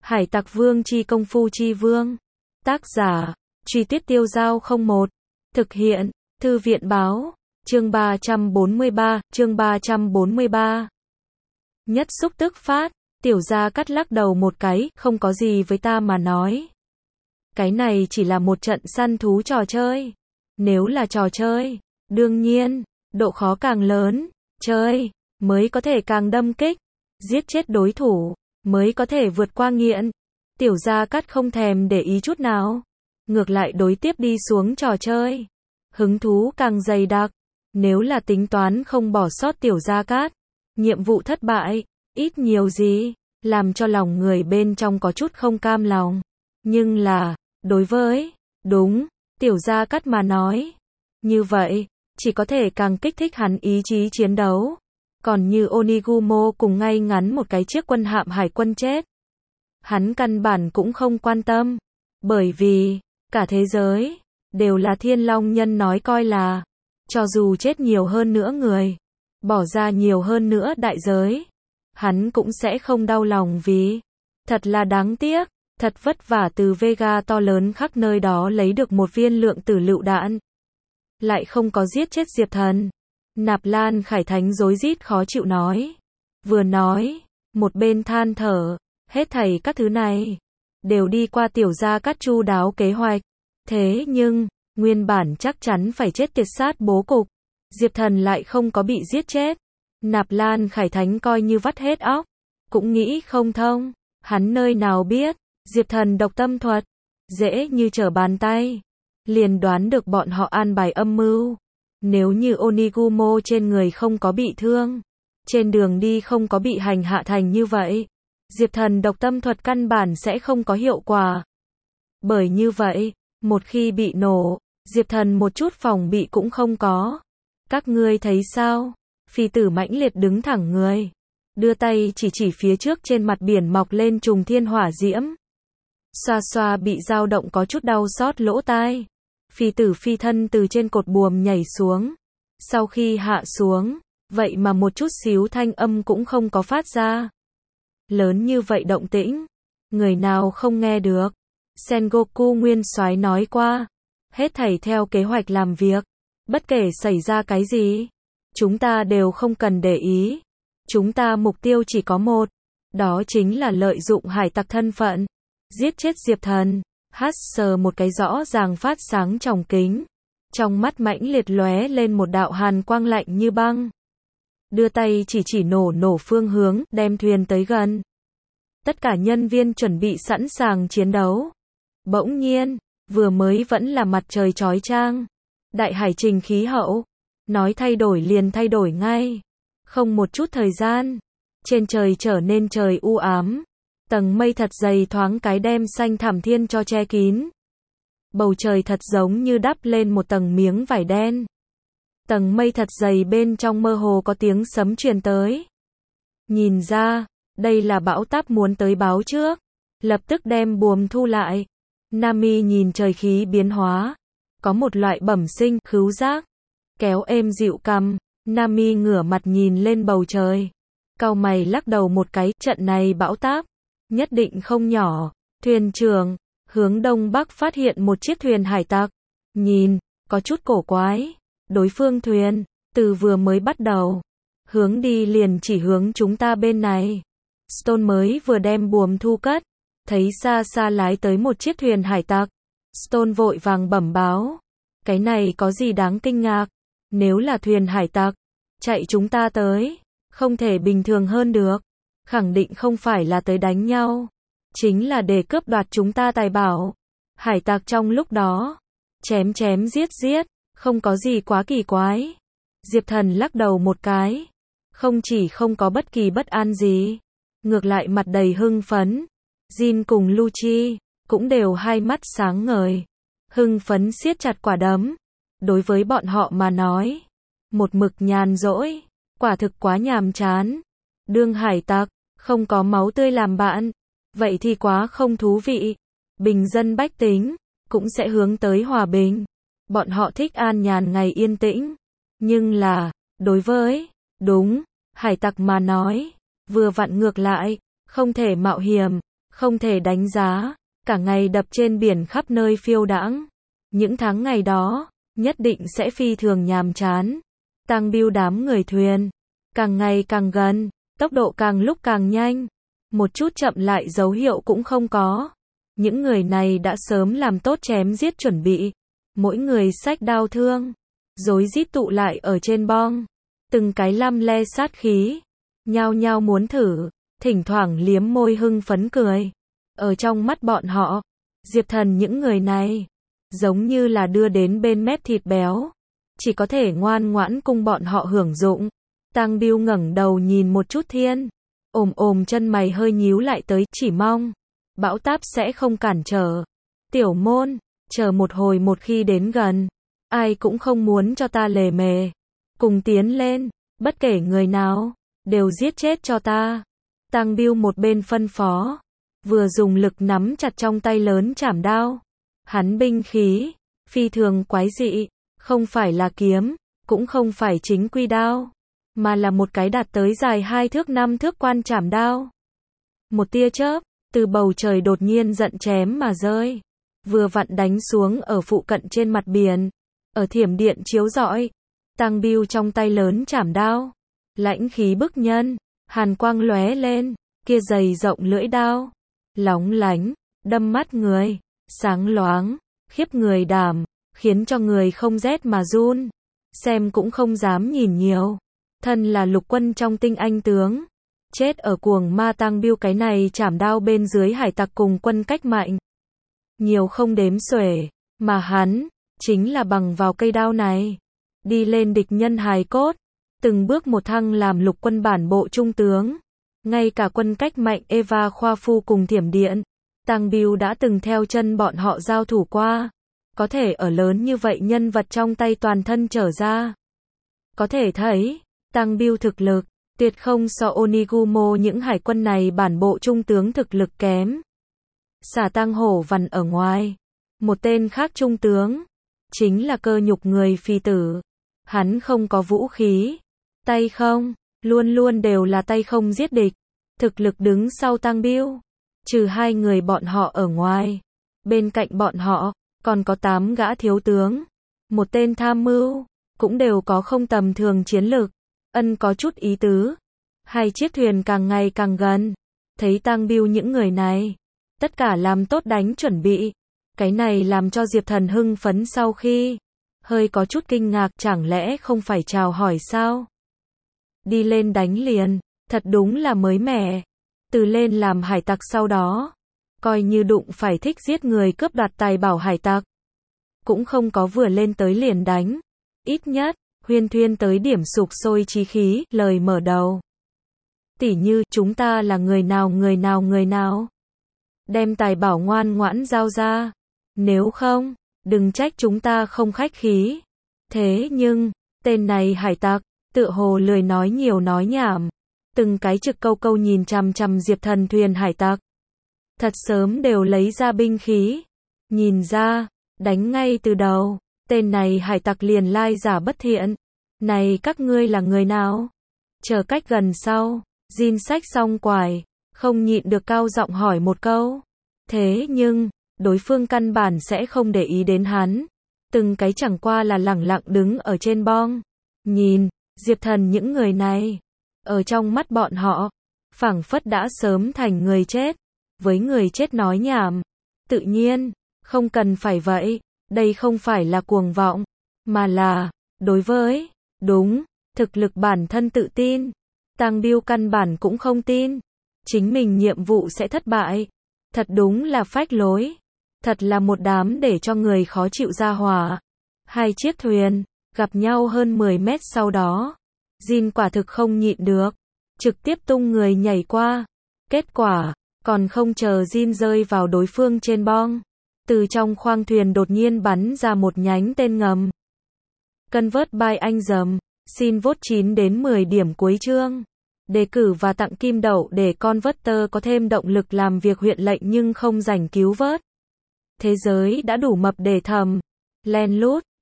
Hải Tặc Vương chi công phu chi vương. Tác giả, Truy Tuyết Tiêu Dao 01. Thực hiện, Thư viện báo, chương 343. Nhất xúc tức phát, Tiểu Gia Cát lắc đầu một cái, không có gì với ta mà nói. Cái này chỉ là một trận săn thú trò chơi. Nếu là trò chơi, đương nhiên, độ khó càng lớn, chơi, mới có thể càng đâm kích, giết chết đối thủ, mới có thể vượt qua nghiện. Tiểu Gia Cát không thèm để ý chút nào. Ngược lại đối tiếp đi xuống trò chơi. Hứng thú càng dày đặc. Nếu là tính toán không bỏ sót Tiểu Gia Cát, nhiệm vụ thất bại, ít nhiều gì, làm cho lòng người bên trong có chút không cam lòng. Nhưng là, đối với, đúng, Tiểu Gia Cát mà nói, như vậy, chỉ có thể càng kích thích hắn ý chí chiến đấu. Còn như Onigumo cùng ngay ngắn một cái chiếc quân hạm hải quân chết, hắn căn bản cũng không quan tâm. Bởi vì, cả thế giới, đều là Thiên Long Nhân nói coi là, cho dù chết nhiều hơn nữa người, bỏ ra nhiều hơn nữa đại giới, hắn cũng sẽ không đau lòng vì, thật là đáng tiếc, thật vất vả từ Vega to lớn khắp nơi đó lấy được một viên lượng tử lựu đạn. Lại không có giết chết Diệp Thần. Nạp Lan Khải Thánh rối rít khó chịu nói. Vừa nói, một bên than thở, hết thảy các thứ này, đều đi qua Tiểu Gia Cát chu đáo kế hoạch. Thế nhưng, nguyên bản chắc chắn phải chết tiệt sát bố cục, Diệp Thần lại không có bị giết chết. Nạp Lan Khải Thánh coi như vắt hết óc, cũng nghĩ không thông, hắn nơi nào biết, Diệp Thần độc tâm thuật, dễ như trở bàn tay, liền đoán được bọn họ an bài âm mưu. Nếu như Onigumo trên người không có bị thương, trên đường đi không có bị hành hạ thành như vậy, Diệp Thần độc tâm thuật căn bản sẽ không có hiệu quả. Bởi như vậy, một khi bị nổ, Diệp Thần một chút phòng bị cũng không có. Các ngươi thấy sao? Phi tử mãnh liệt đứng thẳng người, đưa tay chỉ phía trước trên mặt biển mọc lên trùng thiên hỏa diễm. Xoa xoa bị dao động có chút đau xót lỗ tai. Phi tử phi thân từ trên cột buồm nhảy xuống. Sau khi hạ xuống, vậy mà một chút xíu thanh âm cũng không có phát ra. Lớn như vậy động tĩnh, người nào không nghe được. Sengoku Nguyên Soái nói qua, hết thảy theo kế hoạch làm việc, bất kể xảy ra cái gì, chúng ta đều không cần để ý. Chúng ta mục tiêu chỉ có một, đó chính là lợi dụng hải tặc thân phận, giết chết Diệp Thần. Sờ một cái rõ ràng phát sáng tròng kính, trong mắt mãnh liệt lóe lên một đạo hàn quang lạnh như băng. Đưa tay chỉ nổ phương hướng, đem thuyền tới gần. Tất cả nhân viên chuẩn bị sẵn sàng chiến đấu. Bỗng nhiên, vừa mới vẫn là mặt trời chói chang, đại hải trình khí hậu, nói thay đổi liền thay đổi ngay. Không một chút thời gian, trên trời trở nên trời u ám. Tầng mây thật dày thoáng cái đem xanh thẳm thiên cho che kín. Bầu trời thật giống như đắp lên một tầng miếng vải đen. Tầng mây thật dày bên trong mơ hồ có tiếng sấm truyền tới. Nhìn ra, đây là bão táp muốn tới báo trước. Lập tức đem buồm thu lại. Nami nhìn trời khí biến hóa. Có một loại bẩm sinh khứu giác. Kéo êm dịu cằm. Nami ngửa mặt nhìn lên bầu trời. Cau mày lắc đầu một cái, trận này bão táp nhất định không nhỏ. Thuyền trưởng, hướng đông bắc phát hiện một chiếc thuyền hải tặc. Nhìn, có chút cổ quái. Đối phương thuyền, từ vừa mới bắt đầu, hướng đi liền chỉ hướng chúng ta bên này. Stone mới vừa đem buồm thu cất, thấy xa xa lái tới một chiếc thuyền hải tặc. Stone vội vàng bẩm báo. Cái này có gì đáng kinh ngạc? Nếu là thuyền hải tặc, chạy chúng ta tới, không thể bình thường hơn được. Khẳng định không phải là tới đánh nhau, chính là để cướp đoạt chúng ta tài bảo. Hải tặc trong lúc đó, chém giết, không có gì quá kỳ quái. Diệp Thần lắc đầu một cái, không chỉ không có bất kỳ bất an gì, ngược lại mặt đầy hưng phấn. Jin cùng Lucci cũng đều hai mắt sáng ngời, hưng phấn siết chặt quả đấm. Đối với bọn họ mà nói, một mực nhàn rỗi, quả thực quá nhàm chán. Đương hải tặc, không có máu tươi làm bạn, vậy thì quá không thú vị. Bình dân bách tính, cũng sẽ hướng tới hòa bình. Bọn họ thích an nhàn ngày yên tĩnh. Nhưng là, đối với, đúng, hải tặc mà nói, vừa vặn ngược lại, không thể mạo hiểm, không thể đánh giá, cả ngày đập trên biển khắp nơi phiêu đãng. Những tháng ngày đó, nhất định sẽ phi thường nhàm chán. Tăng Biêu đám người thuyền, càng ngày càng gần, tốc độ càng lúc càng nhanh. Một chút chậm lại dấu hiệu cũng không có. Những người này đã sớm làm tốt chém giết chuẩn bị. Mỗi người xách đao thương, rối rít tụ lại ở trên bong. Từng cái lăm le sát khí, nhao nhao muốn thử, thỉnh thoảng liếm môi hưng phấn cười. Ở trong mắt bọn họ, Diệp Thần những người này, giống như là đưa đến bên mép thịt béo. Chỉ có thể ngoan ngoãn cung bọn họ hưởng dụng. Tăng Biêu ngẩng đầu nhìn một chút thiên. Chân mày hơi nhíu lại tới, chỉ mong bão táp sẽ không cản trở. Tiểu môn, chờ một hồi, một khi đến gần, ai cũng không muốn cho ta lề mề. Cùng tiến lên, bất kể người nào, đều giết chết cho ta. Tăng Biêu một bên phân phó, vừa dùng lực nắm chặt trong tay lớn chảm đao. Hắn binh khí, phi thường quái dị, không phải là kiếm, cũng không phải chính quy đao, mà là một cái đạt tới dài 2 thước 5 thước quan chảm đao. Một tia chớp, từ bầu trời đột nhiên giận chém mà rơi, vừa vặn đánh xuống ở phụ cận trên mặt biển, ở thiểm điện chiếu rọi. Tăng Biêu trong tay lớn chảm đao, lãnh khí bức nhân, hàn quang lóe lên, kia dày rộng lưỡi đao, lóng lánh, đâm mắt người, sáng loáng, khiếp người đảm, khiến cho người không rét mà run, xem cũng không dám nhìn nhiều. Thân là lục quân trong tinh anh tướng, chết ở cuồng ma Tăng Biêu cái này chảm đao bên dưới hải tặc cùng quân cách mạnh. Nhiều không đếm xuể, mà hắn, chính là bằng vào cây đao này, đi lên địch nhân hài cốt, từng bước một thăng làm lục quân bản bộ trung tướng. Ngay cả quân cách mạnh Eva Khoa Phu cùng thiểm điện, Tăng Biêu đã từng theo chân bọn họ giao thủ qua. Có thể ở lớn như vậy nhân vật trong tay toàn thân trở ra. Có thể thấy, Tăng Biêu thực lực, tuyệt không so Onigumo những hải quân này bản bộ trung tướng thực lực kém. Xả Tăng Hổ Vằn ở ngoài, một tên khác trung tướng, chính là Cơ Nhục người phi tử. Hắn không có vũ khí, tay không, luôn luôn đều là tay không giết địch. Thực lực đứng sau Tăng Biêu, trừ 2 người bọn họ ở ngoài, bên cạnh bọn họ còn có 8 gã thiếu tướng, một tên tham mưu, cũng đều có không tầm thường chiến lực. Ân có chút ý tứ. 2 chiếc thuyền càng ngày càng gần, thấy Tăng Biêu những người này, tất cả làm tốt đánh chuẩn bị. Cái này làm cho Diệp Thần hưng phấn, sau khi hơi có chút kinh ngạc, chẳng lẽ không phải chào hỏi sao? Đi lên đánh liền, thật đúng là mới mẻ. Từ lên làm hải tặc sau đó, coi như đụng phải thích giết người cướp đoạt tài bảo hải tặc, cũng không có vừa lên tới liền đánh. Ít nhất, huyên thuyên tới điểm sục sôi chí khí, lời mở đầu. Tỉ như, chúng ta là người nào. Đem tài bảo ngoan ngoãn giao ra. Nếu không, đừng trách chúng ta không khách khí. Thế nhưng, tên này hải tặc, tựa hồ lười nói nhiều nói nhảm. Từng cái trực câu nhìn chằm chằm Diệp Thần thuyền hải tặc. Thật sớm đều lấy ra binh khí. Nhìn ra, đánh ngay từ đầu, tên này hải tặc liền lai giả bất thiện. Này các ngươi là người nào? Chờ cách gần sau, Jin xách xong quải, không nhịn được cao giọng hỏi một câu. Thế nhưng, đối phương căn bản sẽ không để ý đến hắn. Từng cái chẳng qua là lẳng lặng đứng ở trên bong. Nhìn, Diệp Thần những người này, ở trong mắt bọn họ, phảng phất đã sớm thành người chết. Với người chết nói nhảm. Tự nhiên, không cần phải vậy. Đây không phải là cuồng vọng, mà là, đối với, đúng, thực lực bản thân tự tin. Tăng Biêu căn bản cũng không tin chính mình nhiệm vụ sẽ thất bại. Thật đúng là phách lối. Thật là một đám để cho người khó chịu ra hỏa. 2 chiếc thuyền, gặp nhau hơn 10 mét sau đó. Jin quả thực không nhịn được. Trực tiếp tung người nhảy qua. Kết quả, còn không chờ Jin rơi vào đối phương trên bong. Từ trong khoang thuyền đột nhiên bắn ra một nhánh tên ngầm. Convert by anh dầm. Xin vote 9 đến 10 điểm cuối chương. Đề cử và tặng kim đậu để Converter có thêm động lực làm việc huyện lệnh nhưng không rảnh cứu vớt. Thế giới đã đủ mập để thầm. Len lút,